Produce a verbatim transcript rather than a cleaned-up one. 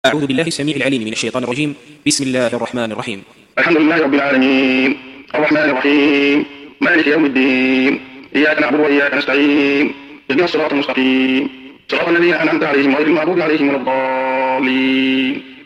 أعوذ بالله السميع العليم من الشيطان الرجيم. بسم الله الرحمن الرحيم. الحمد لله رب العالمين الرحمن الرحيم مالك يوم الدين إياك نعبد وإياك نستعين اهدنا الصراط المستقيم صراط الذين أنعمت عليهم غير المغضوب عليهم ولا الضالين